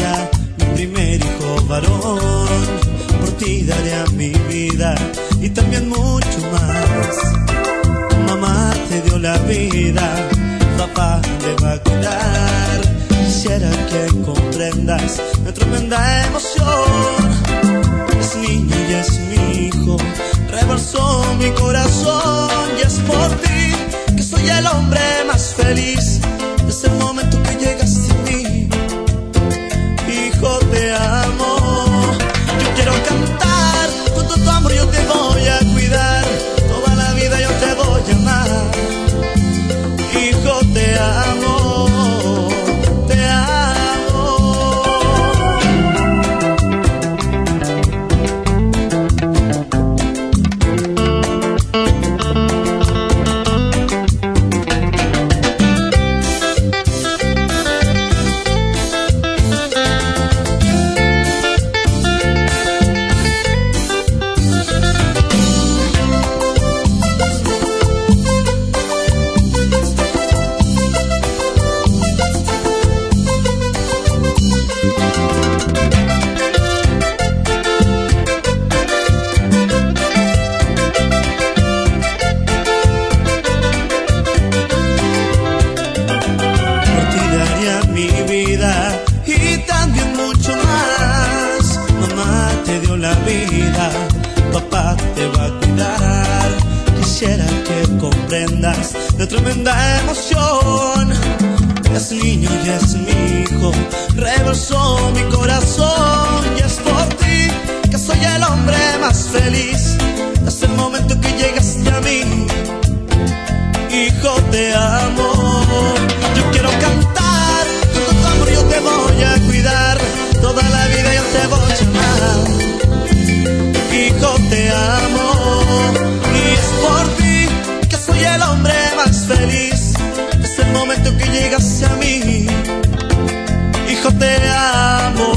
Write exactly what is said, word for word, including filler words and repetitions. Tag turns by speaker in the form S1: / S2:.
S1: sea mi primer hijo varón. Por ti daría mi vida y también mucho más. Mamá te dio la vida, papá te va a cuidar. Quisiera que comprendas la tremenda emoción. Es niño y es mi hijo, rebalsó mi corazón. Y es por ti que soy el hombre más feliz. Desde el momento que llegaste a mí, hijo, te amo. Yo quiero cantar, con todo tu amor yo te voy a cuidar. Toda la vida yo te voy a amar. Hijo, te amo. Papá te va a cuidar. Quisiera que comprendas la tremenda emoción. Es niño y es mi hijo, rebalsó mi corazón. Y es por ti que soy el hombre más feliz. Desde el momento que llegaste a mí, hijo, te amo. Yo quiero cantar, con todo tu amor yo te voy a cuidar. Toda la vida yo te voy a amar. Hijo, te amo. Y es por ti que soy el hombre más feliz. Desde el momento que llegaste a mí, hijo, te amo.